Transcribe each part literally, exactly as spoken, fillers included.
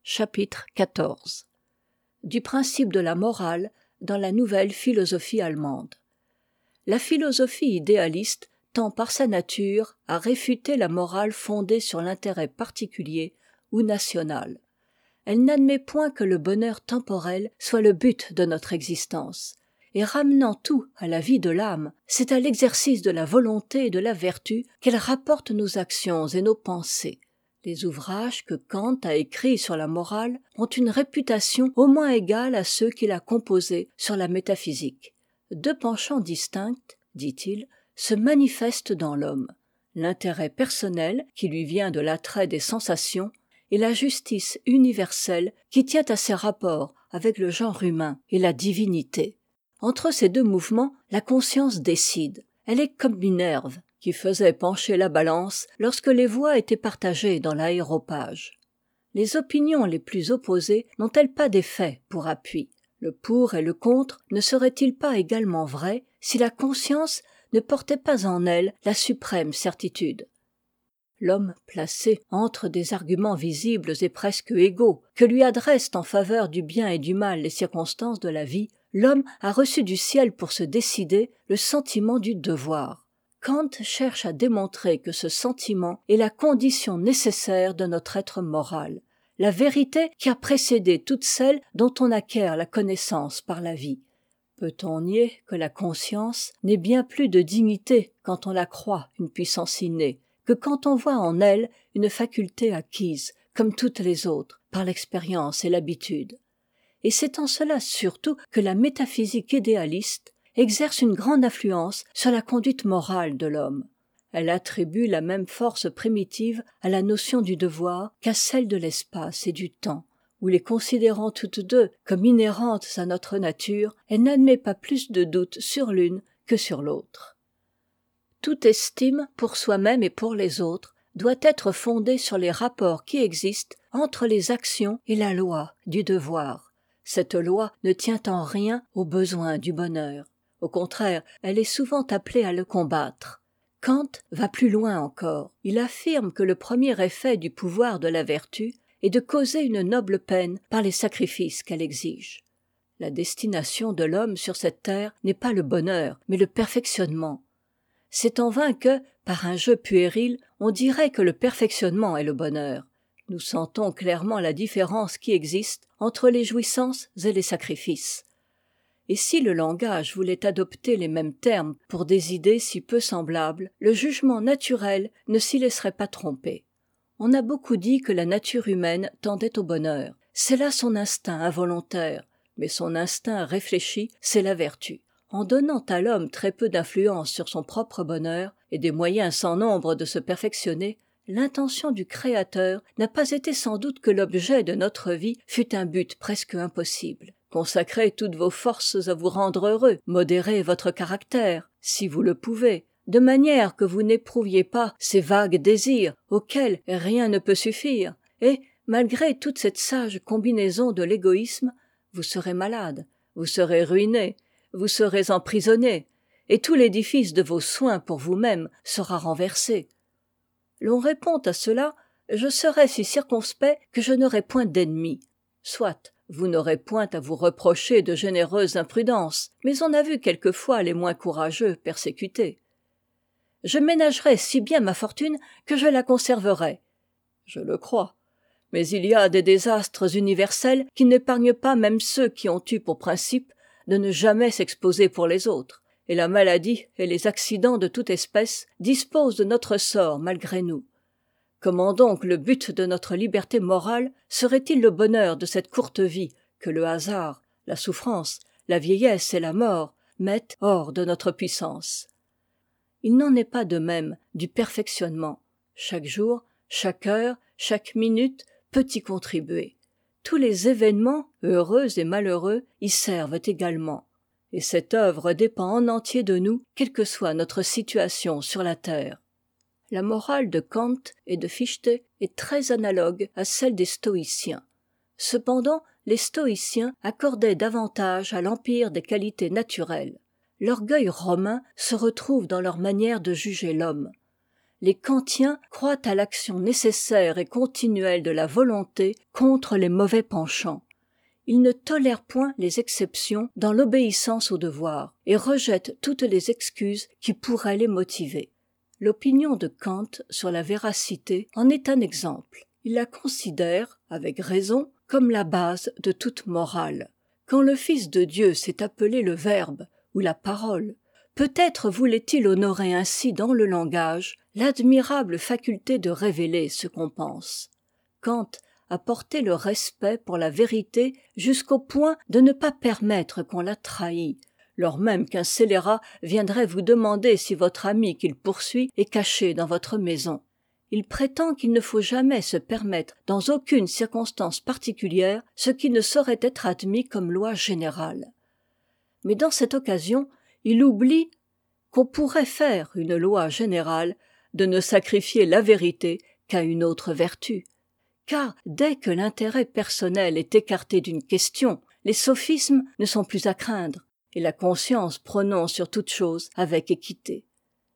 Chapitre quatorze. Du principe de la morale dans la nouvelle philosophie allemande. La philosophie idéaliste tend par sa nature à réfuter la morale fondée sur l'intérêt particulier ou national. Elle n'admet point que le bonheur temporel soit le but de notre existence, et ramenant tout à la vie de l'âme, c'est à l'exercice de la volonté et de la vertu qu'elle rapporte nos actions et nos pensées. Les ouvrages que Kant a écrits sur la morale ont une réputation au moins égale à ceux qu'il a composés sur la métaphysique. Deux penchants distincts, dit-il, se manifestent dans l'homme. L'intérêt personnel qui lui vient de l'attrait des sensations et la justice universelle qui tient à ses rapports avec le genre humain et la divinité. Entre ces deux mouvements, la conscience décide. Elle est comme Minerve, qui faisait pencher la balance lorsque les voix étaient partagées dans l'aéropage. Les opinions les plus opposées n'ont-elles pas des faits pour appui? Le pour et le contre ne seraient-ils pas également vrais si la conscience ne portait pas en elle la suprême certitude? L'homme placé entre des arguments visibles et presque égaux que lui adressent en faveur du bien et du mal les circonstances de la vie, l'homme a reçu du ciel pour se décider le sentiment du devoir. Kant cherche à démontrer que ce sentiment est la condition nécessaire de notre être moral, la vérité qui a précédé toutes celles dont on acquiert la connaissance par la vie. Peut-on nier que la conscience n'ait bien plus de dignité quand on la croit une puissance innée, que quand on voit en elle une faculté acquise, comme toutes les autres, par l'expérience et l'habitude? Et c'est en cela surtout que la métaphysique idéaliste exerce une grande influence sur la conduite morale de l'homme. Elle attribue la même force primitive à la notion du devoir qu'à celle de l'espace et du temps, où les considérant toutes deux comme inhérentes à notre nature, elle n'admet pas plus de doute sur l'une que sur l'autre. Toute estime pour soi-même et pour les autres doit être fondée sur les rapports qui existent entre les actions et la loi du devoir. Cette loi ne tient en rien aux besoins du bonheur. Au contraire, elle est souvent appelée à le combattre. Kant va plus loin encore. Il affirme que le premier effet du pouvoir de la vertu est de causer une noble peine par les sacrifices qu'elle exige. La destination de l'homme sur cette terre n'est pas le bonheur, mais le perfectionnement. C'est en vain que, par un jeu puéril, on dirait que le perfectionnement est le bonheur. Nous sentons clairement la différence qui existe entre les jouissances et les sacrifices. Et si le langage voulait adopter les mêmes termes pour des idées si peu semblables, le jugement naturel ne s'y laisserait pas tromper. On a beaucoup dit que la nature humaine tendait au bonheur. C'est là son instinct involontaire, mais son instinct réfléchi, c'est la vertu. En donnant à l'homme très peu d'influence sur son propre bonheur et des moyens sans nombre de se perfectionner, l'intention du Créateur n'a pas été sans doute que l'objet de notre vie fût un but presque impossible. Consacrez toutes vos forces à vous rendre heureux, modérez votre caractère, si vous le pouvez, de manière que vous n'éprouviez pas ces vagues désirs auxquels rien ne peut suffire, et, malgré toute cette sage combinaison de l'égoïsme, vous serez malade, vous serez ruiné, vous serez emprisonné, et tout l'édifice de vos soins pour vous-même sera renversé. L'on répond à cela, je serai si circonspect que je n'aurai point d'ennemis. Soit, vous n'aurez point à vous reprocher de généreuse imprudence, mais on a vu quelquefois les moins courageux persécutés. Je ménagerai si bien ma fortune que je la conserverai. Je le crois. Mais il y a des désastres universels qui n'épargnent pas même ceux qui ont eu pour principe de ne jamais s'exposer pour les autres, et la maladie et les accidents de toute espèce disposent de notre sort malgré nous. Comment donc le but de notre liberté morale serait-il le bonheur de cette courte vie que le hasard, la souffrance, la vieillesse et la mort mettent hors de notre puissance? Il n'en est pas de même du perfectionnement. Chaque jour, chaque heure, chaque minute peut y contribuer. Tous les événements, heureux et malheureux, y servent également. Et cette œuvre dépend en entier de nous, quelle que soit notre situation sur la terre. La morale de Kant et de Fichte est très analogue à celle des stoïciens. Cependant, les stoïciens accordaient davantage à l'empire des qualités naturelles. L'orgueil romain se retrouve dans leur manière de juger l'homme. les kantiens croient à l'action nécessaire et continuelle de la volonté contre les mauvais penchants. Ils ne tolèrent point les exceptions dans l'obéissance au devoir et rejettent toutes les excuses qui pourraient les motiver. L'opinion de Kant sur la véracité en est un exemple. Il la considère, avec raison, comme la base de toute morale. Quand le Fils de Dieu s'est appelé le Verbe ou la Parole, peut-être voulait-il honorer ainsi dans le langage l'admirable faculté de révéler ce qu'on pense. Kant a porté le respect pour la vérité jusqu'au point de ne pas permettre qu'on la trahît, lors même qu'un scélérat viendrait vous demander si votre ami qu'il poursuit est caché dans votre maison. Il prétend qu'il ne faut jamais se permettre dans aucune circonstance particulière ce qui ne saurait être admis comme loi générale. Mais dans cette occasion, il oublie qu'on pourrait faire une loi générale de ne sacrifier la vérité qu'à une autre vertu. Car dès que l'intérêt personnel est écarté d'une question, les sophismes ne sont plus à craindre, et la conscience prononce sur toute chose avec équité.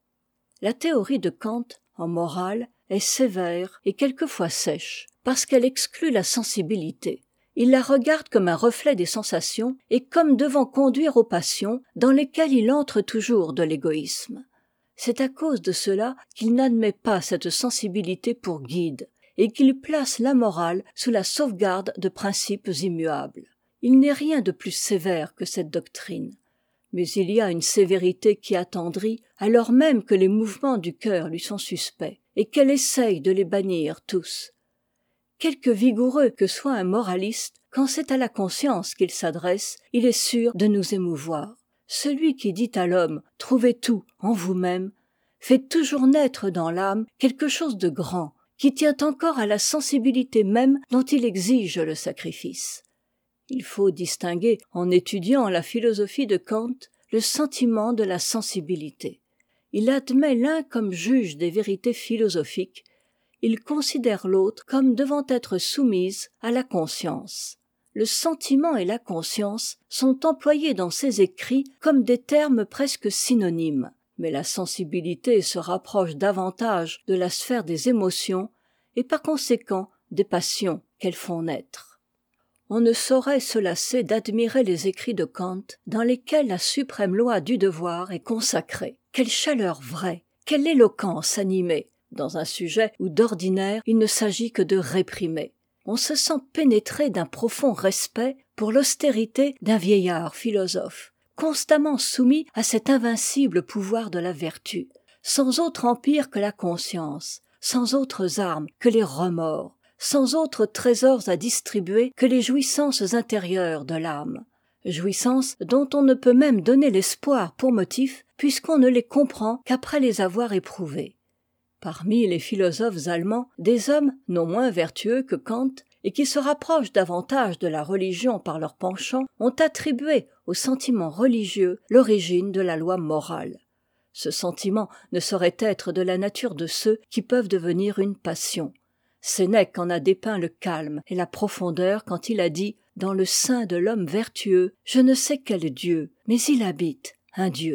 La théorie de Kant, en morale, est sévère et quelquefois sèche, parce qu'elle exclut la sensibilité. Il la regarde comme un reflet des sensations et comme devant conduire aux passions dans lesquelles il entre toujours de l'égoïsme. C'est à cause de cela qu'il n'admet pas cette sensibilité pour guide, et qu'il place la morale sous la sauvegarde de principes immuables. Il n'est rien de plus sévère que cette doctrine. Mais il y a une sévérité qui attendrit, alors même que les mouvements du cœur lui sont suspects, et qu'elle essaye de les bannir tous. Quelque vigoureux que soit un moraliste, quand c'est à la conscience qu'il s'adresse, il est sûr de nous émouvoir. Celui qui dit à l'homme « trouvez tout en vous-même » fait toujours naître dans l'âme quelque chose de grand, qui tient encore à la sensibilité même dont il exige le sacrifice. Il faut distinguer, en étudiant la philosophie de Kant, le sentiment de la sensibilité. Il admet l'un comme juge des vérités philosophiques, il considère l'autre comme devant être soumise à la conscience. Le sentiment et la conscience sont employés dans ses écrits comme des termes presque synonymes, mais la sensibilité se rapproche davantage de la sphère des émotions et par conséquent des passions qu'elles font naître. On ne saurait se lasser d'admirer les écrits de Kant dans lesquels la suprême loi du devoir est consacrée. Quelle chaleur vraie, quelle éloquence animée, dans un sujet où d'ordinaire il ne s'agit que de réprimer. On se sent pénétré d'un profond respect pour l'austérité d'un vieillard philosophe, constamment soumis à cet invincible pouvoir de la vertu, sans autre empire que la conscience, sans autres armes que les remords, sans autres trésors à distribuer que les jouissances intérieures de l'âme, jouissances dont on ne peut même donner l'espoir pour motif, puisqu'on ne les comprend qu'après les avoir éprouvées. Parmi les philosophes allemands, des hommes non moins vertueux que Kant, et qui se rapprochent davantage de la religion par leur penchant, ont attribué au sentiment religieux l'origine de la loi morale. Ce sentiment ne saurait être de la nature de ceux qui peuvent devenir une passion. Sénèque en a dépeint le calme et la profondeur quand il a dit « Dans le sein de l'homme vertueux, je ne sais quel Dieu, mais il habite un Dieu ».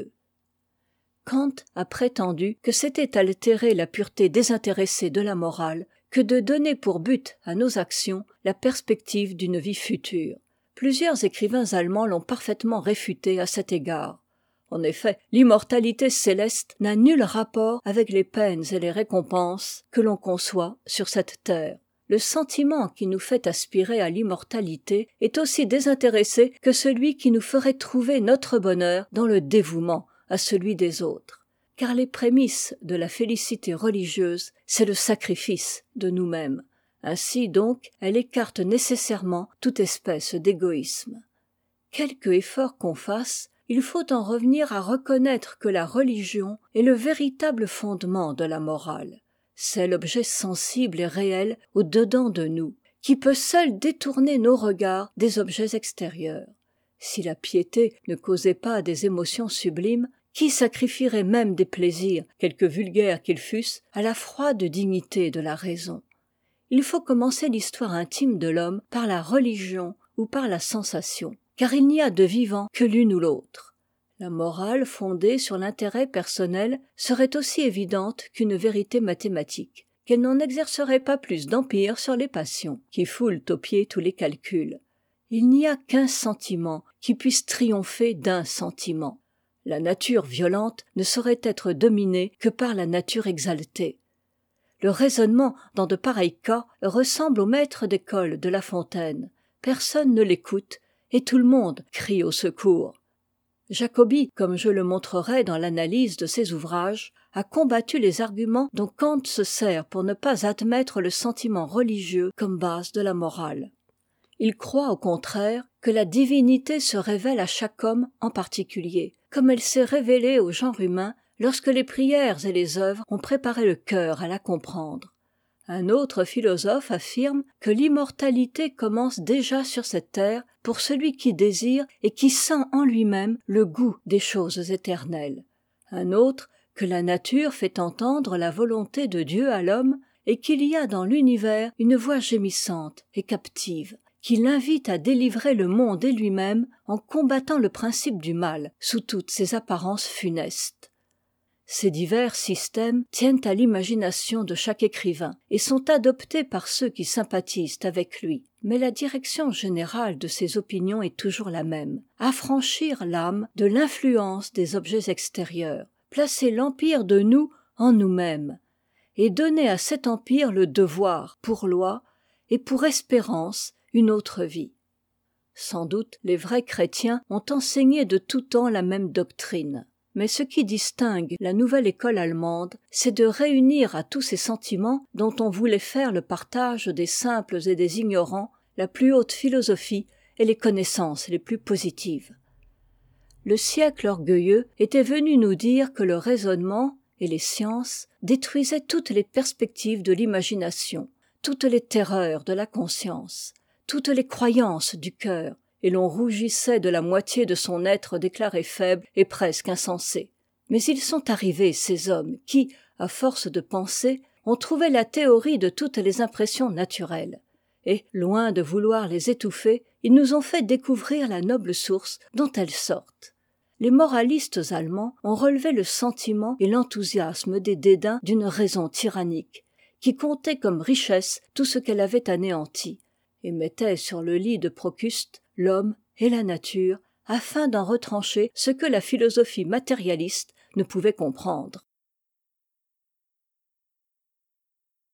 Kant a prétendu que c'était altérer la pureté désintéressée de la morale que de donner pour but à nos actions la perspective d'une vie future. Plusieurs écrivains allemands l'ont parfaitement réfuté à cet égard. En effet, l'immortalité céleste n'a nul rapport avec les peines et les récompenses que l'on conçoit sur cette terre. Le sentiment qui nous fait aspirer à l'immortalité est aussi désintéressé que celui qui nous ferait trouver notre bonheur dans le dévouement à celui des autres. Car les prémices de la félicité religieuse, c'est le sacrifice de nous-mêmes. Ainsi donc, elle écarte nécessairement toute espèce d'égoïsme. Quelque effort qu'on fasse, il faut en revenir à reconnaître que la religion est le véritable fondement de la morale. C'est l'objet sensible et réel au dedans de nous, qui peut seul détourner nos regards des objets extérieurs. Si la piété ne causait pas des émotions sublimes, qui sacrifierait même des plaisirs, quelque vulgaires qu'ils fussent, à la froide dignité de la raison? Il faut commencer l'histoire intime de l'homme par la religion ou par la sensation, car il n'y a de vivant que l'une ou l'autre. La morale fondée sur l'intérêt personnel serait aussi évidente qu'une vérité mathématique, qu'elle n'en exercerait pas plus d'empire sur les passions, qui foulent aux pieds tous les calculs. Il n'y a qu'un sentiment qui puisse triompher d'un sentiment. La nature violente ne saurait être dominée que par la nature exaltée. Le raisonnement dans de pareils cas ressemble au maître d'école de La Fontaine. Personne ne l'écoute et tout le monde crie au secours. Jacobi, comme je le montrerai dans l'analyse de ses ouvrages, a combattu les arguments dont Kant se sert pour ne pas admettre le sentiment religieux comme base de la morale. Il croit au contraire que la divinité se révèle à chaque homme en particulier, comme elle s'est révélée au genre humain lorsque les prières et les œuvres ont préparé le cœur à la comprendre. Un autre philosophe affirme que l'immortalité commence déjà sur cette terre pour celui qui désire et qui sent en lui-même le goût des choses éternelles. Un autre que la nature fait entendre la volonté de Dieu à l'homme et qu'il y a dans l'univers une voix gémissante et captive qui l'invite à délivrer le monde et lui-même en combattant le principe du mal sous toutes ses apparences funestes. Ces divers systèmes tiennent à l'imagination de chaque écrivain et sont adoptés par ceux qui sympathisent avec lui. Mais la direction générale de ces opinions est toujours la même. Affranchir l'âme de l'influence des objets extérieurs, placer l'empire de nous en nous-mêmes, et donner à cet empire le devoir, pour loi, et pour espérance, une autre vie. Sans doute les vrais chrétiens ont enseigné de tout temps la même doctrine. Mais ce qui distingue la nouvelle école allemande, c'est de réunir à tous ces sentiments dont on voulait faire le partage des simples et des ignorants la plus haute philosophie et les connaissances les plus positives. Le siècle orgueilleux était venu nous dire que le raisonnement et les sciences détruisaient toutes les perspectives de l'imagination, toutes les terreurs de la conscience, toutes les croyances du cœur, et l'on rougissait de la moitié de son être déclaré faible et presque insensé. Mais ils sont arrivés, ces hommes, qui, à force de penser, ont trouvé la théorie de toutes les impressions naturelles. Et, loin de vouloir les étouffer, ils nous ont fait découvrir la noble source dont elles sortent. Les moralistes allemands ont relevé le sentiment et l'enthousiasme des dédains d'une raison tyrannique, qui comptait comme richesse tout ce qu'elle avait anéanti, et mettait sur le lit de Procuste l'homme et la nature, afin d'en retrancher ce que la philosophie matérialiste ne pouvait comprendre.